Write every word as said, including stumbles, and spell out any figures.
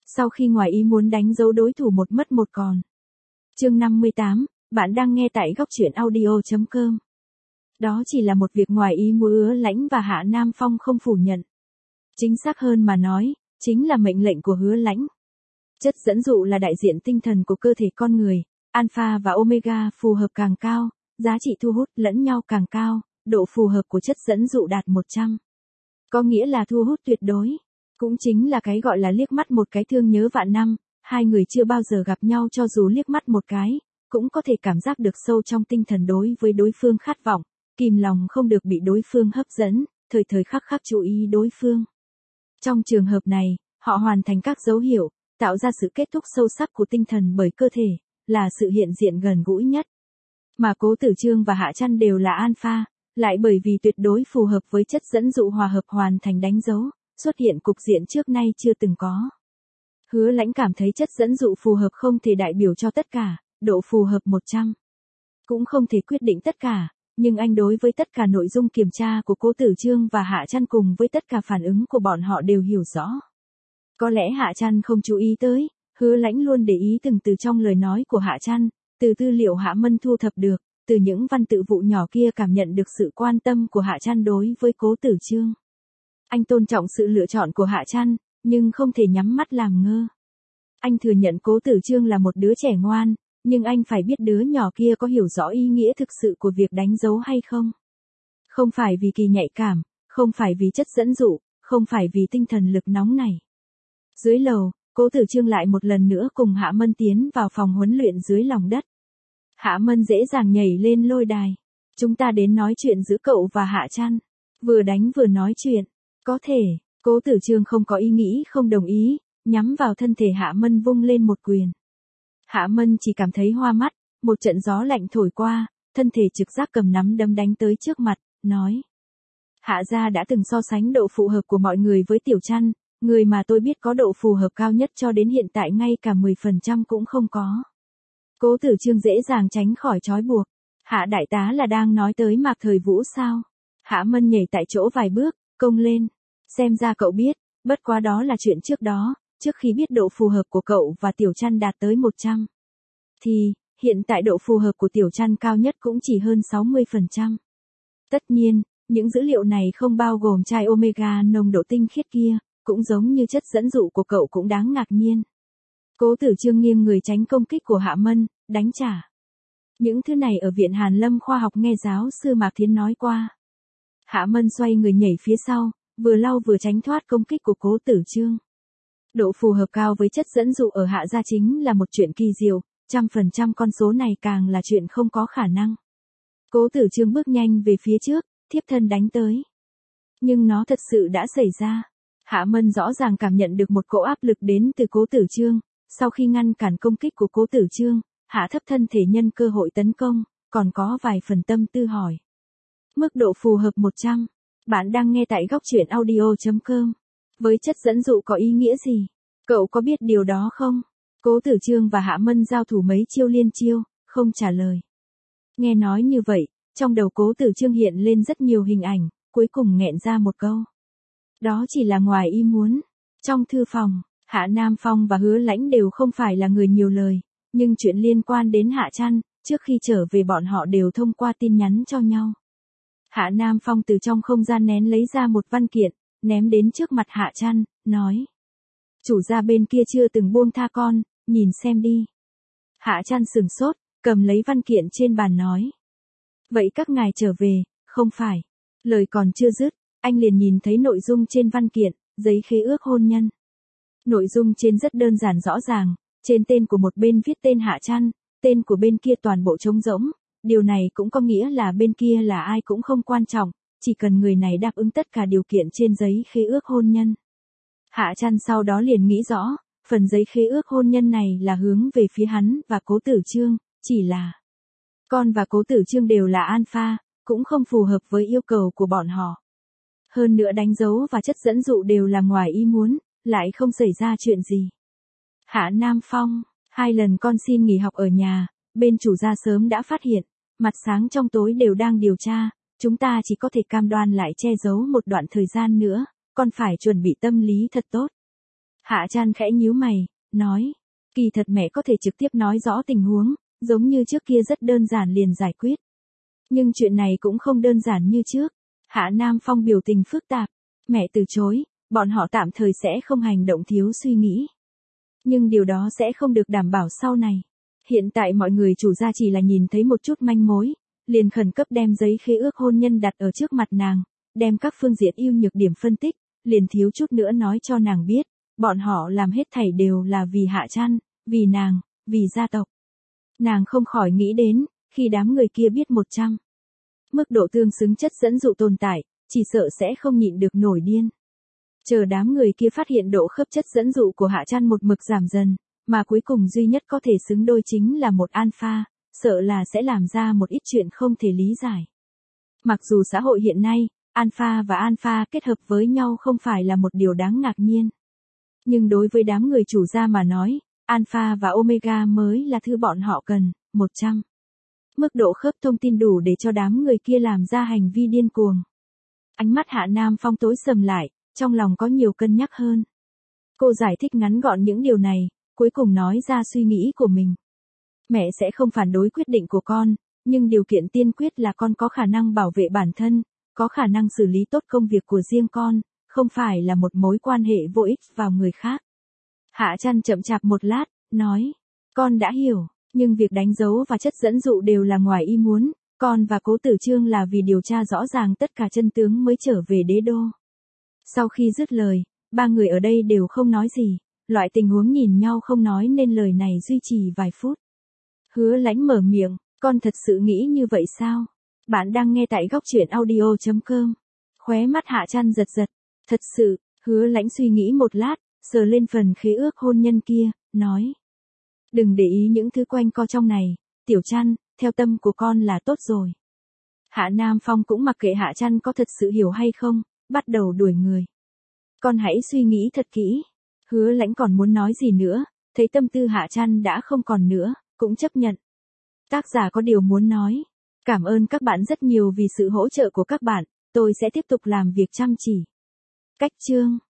Sau khi ngoài ý muốn đánh dấu đối thủ một mất một còn. Chương năm mươi tám, bạn đang nghe tại góc truyện audio chấm com. Đó chỉ là một việc ngoài ý muốn, Hứa Lãnh và Hạ Nam Phong không phủ nhận. Chính xác hơn mà nói, chính là mệnh lệnh của Hứa Lãnh. Chất dẫn dụ là đại diện tinh thần của cơ thể con người, alpha và omega phù hợp càng cao, giá trị thu hút lẫn nhau càng cao, độ phù hợp của chất dẫn dụ đạt một trăm. Có nghĩa là thu hút tuyệt đối. Cũng chính là cái gọi là liếc mắt một cái thương nhớ vạn năm, hai người chưa bao giờ gặp nhau cho dù liếc mắt một cái, cũng có thể cảm giác được sâu trong tinh thần đối với đối phương khát vọng, kìm lòng không được bị đối phương hấp dẫn, thời thời khắc khắc chú ý đối phương. Trong trường hợp này, họ hoàn thành các dấu hiệu, tạo ra sự kết thúc sâu sắc của tinh thần bởi cơ thể, là sự hiện diện gần gũi nhất. Mà Cố Tử Chương và Hạ Trăn đều là alpha, lại bởi vì tuyệt đối phù hợp với chất dẫn dụ hòa hợp hoàn thành đánh dấu, xuất hiện cục diện trước nay chưa từng có. Hứa Lãnh cảm thấy chất dẫn dụ phù hợp không thể đại biểu cho tất cả, độ phù hợp một trăm. Cũng không thể quyết định tất cả, nhưng anh đối với tất cả nội dung kiểm tra của Cố Tử Chương và Hạ Trăn cùng với tất cả phản ứng của bọn họ đều hiểu rõ. Có lẽ Hạ Trăn không chú ý tới, Hứa Lãnh luôn để ý từng từ trong lời nói của Hạ Trăn, từ tư liệu Hạ Mân thu thập được, từ những văn tự vụ nhỏ kia cảm nhận được sự quan tâm của Hạ Trăn đối với Cố Tử Chương. Anh tôn trọng sự lựa chọn của Hạ Trăn, nhưng không thể nhắm mắt làm ngơ. Anh thừa nhận Cố Tử Chương là một đứa trẻ ngoan, nhưng anh phải biết đứa nhỏ kia có hiểu rõ ý nghĩa thực sự của việc đánh dấu hay không. Không phải vì kỳ nhạy cảm, không phải vì chất dẫn dụ, không phải vì tinh thần lực nóng này. Dưới lầu, Cố Tử Chương lại một lần nữa cùng Hạ Mân tiến vào phòng huấn luyện dưới lòng đất. Hạ Mân dễ dàng nhảy lên lôi đài. Chúng ta đến nói chuyện giữa cậu và Hạ Trăn. Vừa đánh vừa nói chuyện. Có thể, Cố Tử Chương không có ý nghĩ không đồng ý, nhắm vào thân thể Hạ Mân vung lên một quyền. Hạ Mân chỉ cảm thấy hoa mắt, một trận gió lạnh thổi qua, thân thể trực giác cầm nắm đấm đánh tới trước mặt, nói. Hạ gia đã từng so sánh độ phù hợp của mọi người với Tiểu Trăn, người mà tôi biết có độ phù hợp cao nhất cho đến hiện tại ngay cả mười phần trăm cũng không có. Cố Tử Chương dễ dàng tránh khỏi trói buộc. Hạ đại tá là đang nói tới Mạc Thời Vũ sao? Hạ Mân nhảy tại chỗ vài bước, công lên. Xem ra cậu biết, bất quá đó là chuyện trước đó, trước khi biết độ phù hợp của cậu và Tiểu Trăn đạt tới một trăm. Thì, hiện tại độ phù hợp của Tiểu Trăn cao nhất cũng chỉ hơn sáu mươi phần trăm. Tất nhiên, những dữ liệu này không bao gồm chai omega nồng độ tinh khiết kia, cũng giống như chất dẫn dụ của cậu cũng đáng ngạc nhiên. Cố Tử Chương nghiêng người tránh công kích của Hạ Mân, đánh trả. Những thứ này ở Viện Hàn Lâm Khoa học nghe giáo sư Mạc Thiến nói qua. Hạ Mân xoay người nhảy phía sau, vừa lau vừa tránh thoát công kích của Cố Tử Chương. Độ phù hợp cao với chất dẫn dụ ở Hạ gia chính là một chuyện kỳ diệu, trăm phần trăm con số này càng là chuyện không có khả năng. Cố Tử Chương bước nhanh về phía trước, thiếp thân đánh tới. Nhưng nó thật sự đã xảy ra. Hạ Mân rõ ràng cảm nhận được một cỗ áp lực đến từ Cố Tử Chương. Sau khi ngăn cản công kích của Cố Tử Chương, Hạ thấp thân thể nhân cơ hội tấn công, còn có vài phần tâm tư hỏi. Mức độ phù hợp một trăm. Bạn đang nghe tại góc truyện audio chấm com. Với chất dẫn dụ có ý nghĩa gì? Cậu có biết điều đó không? Cố Tử Chương và Hạ Mân giao thủ mấy chiêu liên chiêu, không trả lời. Nghe nói như vậy, trong đầu Cố Tử Chương hiện lên rất nhiều hình ảnh, cuối cùng nghẹn ra một câu. Đó chỉ là ngoài ý muốn. Trong thư phòng, Hạ Nam Phong và Hứa Lãnh đều không phải là người nhiều lời, nhưng chuyện liên quan đến Hạ Trăn, trước khi trở về bọn họ đều thông qua tin nhắn cho nhau. Hạ Nam Phong từ trong không gian nén lấy ra một văn kiện, ném đến trước mặt Hạ Trăn, nói. Chủ gia bên kia chưa từng buông tha con, nhìn xem đi. Hạ Trăn sửng sốt, cầm lấy văn kiện trên bàn nói. Vậy các ngài trở về, không phải. Lời còn chưa dứt, anh liền nhìn thấy nội dung trên văn kiện, giấy khế ước hôn nhân. Nội dung trên rất đơn giản rõ ràng, trên tên của một bên viết tên Hạ Trăn, tên của bên kia toàn bộ trống rỗng, điều này cũng có nghĩa là bên kia là ai cũng không quan trọng, chỉ cần người này đáp ứng tất cả điều kiện trên giấy khế ước hôn nhân. Hạ Trăn sau đó liền nghĩ rõ, phần giấy khế ước hôn nhân này là hướng về phía hắn và Cố Tử Chương, chỉ là con và Cố Tử Chương đều là alpha, cũng không phù hợp với yêu cầu của bọn họ. Hơn nữa đánh dấu và chất dẫn dụ đều là ngoài ý muốn, lại không xảy ra chuyện gì. Hạ Nam Phong, hai lần con xin nghỉ học ở nhà, bên chủ gia sớm đã phát hiện, mặt sáng trong tối đều đang điều tra, chúng ta chỉ có thể cam đoan lại che giấu một đoạn thời gian nữa, con phải chuẩn bị tâm lý thật tốt. Hạ Chan khẽ nhíu mày, nói, kỳ thật mẹ có thể trực tiếp nói rõ tình huống, giống như trước kia rất đơn giản liền giải quyết. Nhưng chuyện này cũng không đơn giản như trước. Hạ Nam Phong biểu tình phức tạp. Mẹ từ chối, bọn họ tạm thời sẽ không hành động thiếu suy nghĩ. Nhưng điều đó sẽ không được đảm bảo sau này. Hiện tại mọi người chủ gia chỉ là nhìn thấy một chút manh mối, liền khẩn cấp đem giấy khế ước hôn nhân đặt ở trước mặt nàng, đem các phương diện ưu nhược điểm phân tích, liền thiếu chút nữa nói cho nàng biết, bọn họ làm hết thảy đều là vì Hạ Chan, vì nàng, vì gia tộc. Nàng không khỏi nghĩ đến, khi đám người kia biết một trăm mức độ tương xứng chất dẫn dụ tồn tại, chỉ sợ sẽ không nhịn được nổi điên. Chờ đám người kia phát hiện độ khớp chất dẫn dụ của Hạ Chan một mực giảm dần, mà cuối cùng duy nhất có thể xứng đôi chính là một alpha, sợ là sẽ làm ra một ít chuyện không thể lý giải. Mặc dù xã hội hiện nay, alpha và alpha kết hợp với nhau không phải là một điều đáng ngạc nhiên. Nhưng đối với đám người chủ gia mà nói, alpha và omega mới là thứ bọn họ cần, một trăm mức độ khớp thông tin đủ để cho đám người kia làm ra hành vi điên cuồng. Ánh mắt Hạ Nam Phong tối sầm lại, trong lòng có nhiều cân nhắc hơn. Cô giải thích ngắn gọn những điều này, cuối cùng nói ra suy nghĩ của mình. Mẹ sẽ không phản đối quyết định của con, nhưng điều kiện tiên quyết là con có khả năng bảo vệ bản thân, có khả năng xử lý tốt công việc của riêng con, không phải là một mối quan hệ vô ích vào người khác. Hạ Chan chậm chạp một lát, nói, con đã hiểu, nhưng việc đánh dấu và chất dẫn dụ đều là ngoài ý muốn, con và Cố Tử Trương là vì điều tra rõ ràng tất cả chân tướng mới trở về đế đô. Sau khi dứt lời, ba người ở đây đều không nói gì, loại tình huống nhìn nhau không nói nên lời này duy trì vài phút. Hứa Lãnh mở miệng, con thật sự nghĩ như vậy sao? Bạn đang nghe tại góc truyện audio chấm com. Khóe mắt Hạ Chan giật giật, thật sự, Hứa Lãnh suy nghĩ một lát, sờ lên phần khế ước hôn nhân kia, nói. Đừng để ý những thứ quanh co trong này, Tiểu Chan, theo tâm của con là tốt rồi. Hạ Nam Phong cũng mặc kệ Hạ Chan có thật sự hiểu hay không, bắt đầu đuổi người. Con hãy suy nghĩ thật kỹ. Hứa Lãnh còn muốn nói gì nữa, thấy tâm tư Hạ Chan đã không còn nữa, cũng chấp nhận. Tác giả có điều muốn nói. Cảm ơn các bạn rất nhiều vì sự hỗ trợ của các bạn, tôi sẽ tiếp tục làm việc chăm chỉ. Cách chương